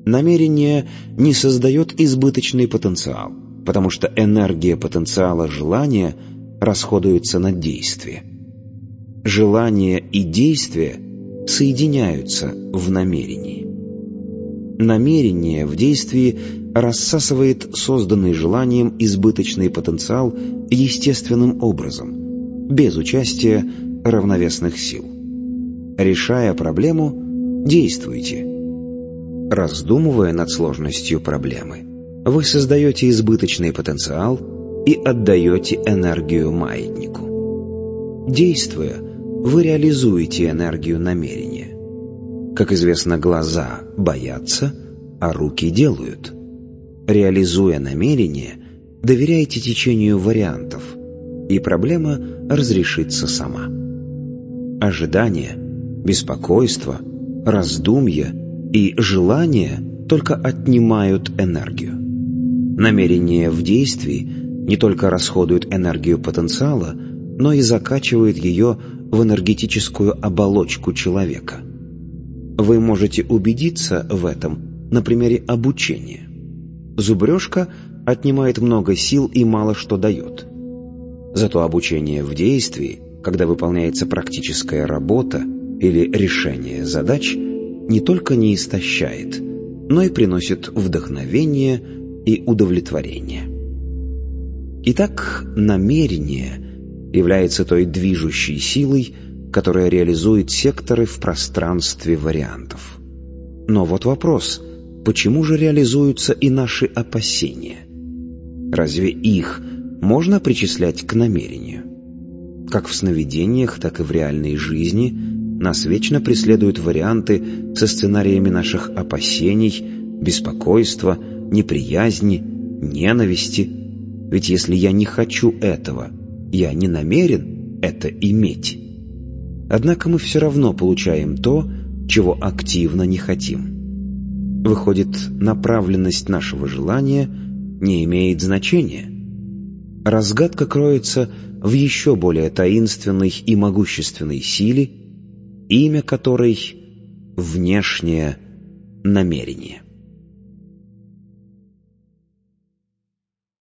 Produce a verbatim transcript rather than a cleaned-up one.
Намерение не создает избыточный потенциал, потому что энергия потенциала желания расходуется на действие. Желание и действие соединяются в намерении. Намерение в действии рассасывает созданный желанием избыточный потенциал естественным образом, без участия равновесных сил. Решая проблему, действуйте. Раздумывая над сложностью проблемы, вы создаете избыточный потенциал и отдаете энергию маятнику. Действуя, вы реализуете энергию намерения. Как известно, глаза боятся, а руки делают. Реализуя намерение, доверяйте течению вариантов, и проблема разрешится сама. Ожидание, беспокойство, раздумья и желание только отнимают энергию. Намерение в действии не только расходует энергию потенциала, но и закачивает ее в энергетическую оболочку человека. Вы можете убедиться в этом на примере обучения. Зубрежка отнимает много сил и мало что дает. Зато обучение в действии, когда выполняется практическая работа или решение задач, не только не истощает, но и приносит вдохновение и удовлетворение. Итак, намерение является той движущей силой, которая реализует секторы в пространстве вариантов. Но вот вопрос: почему же реализуются и наши опасения? Разве их можно причислять к намерению? Как в сновидениях, так и в реальной жизни нас вечно преследуют варианты со сценариями наших опасений, беспокойства, неприязни, ненависти. Ведь если я не хочу этого, я не намерен это иметь. Однако мы все равно получаем то, чего активно не хотим. Выходит, направленность нашего желания не имеет значения. Разгадка кроется в еще более таинственной и могущественной силе, имя которой — внешнее намерение.